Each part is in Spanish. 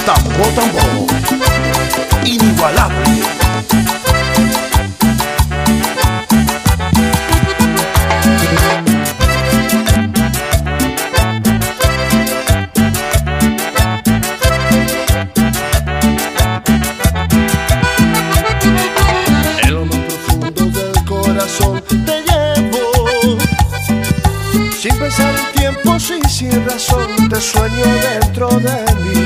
Tambo, tambo, inigualable. En lo más profundo del corazón te llevo, sin pensar en tiempos y sin razón te sueño dentro de mí.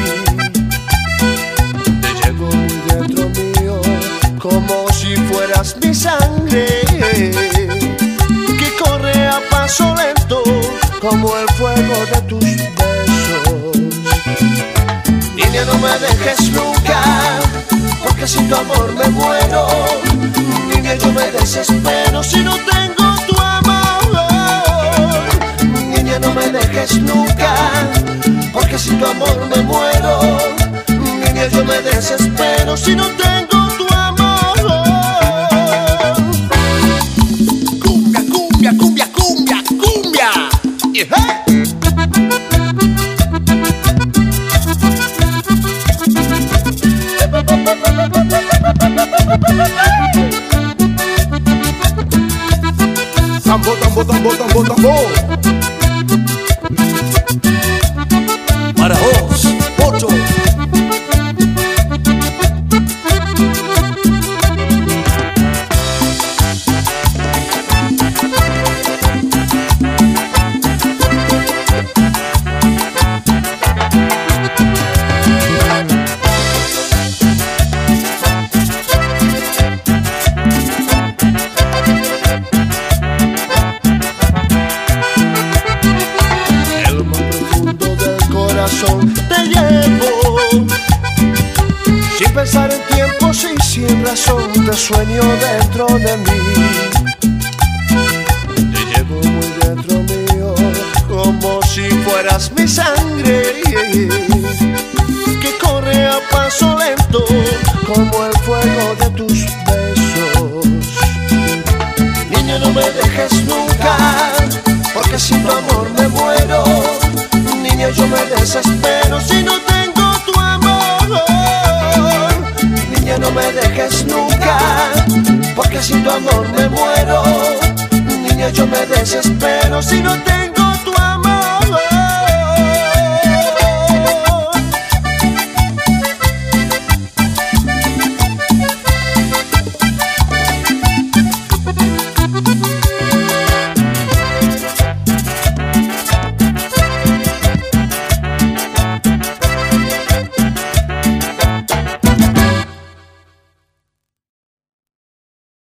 Te llevo muy dentro mío, como si fueras mi sangre, que corre a paso lento, como el fuego de tus besos. Niña, no me dejes nunca, porque sin tu amor me muero. Niña, yo me desespero si no tengo tu amor. Niña, no me dejes nunca, porque sin tu amor me muero. Niña, yo me desespero si no tengo tu amor. Cumbia, cumbia, cumbia, cumbia, cumbia. Yeah. Tambo, tambo, tambo, tambo, tambo. Para vos, Pocho. Te llevo, sin pensar en tiempos y sin razón te sueño dentro de mí. Te llevo muy dentro mío, como si fueras mi sangre, que corre a paso lento, como el fuego de tus besos. Niña, no me dejes nunca, porque sin tu amor me muero. Niña, yo me desespero si no tengo tu amor. Niña, no me dejes nunca, porque sin tu amor me muero. Niña, yo me desespero si no tengo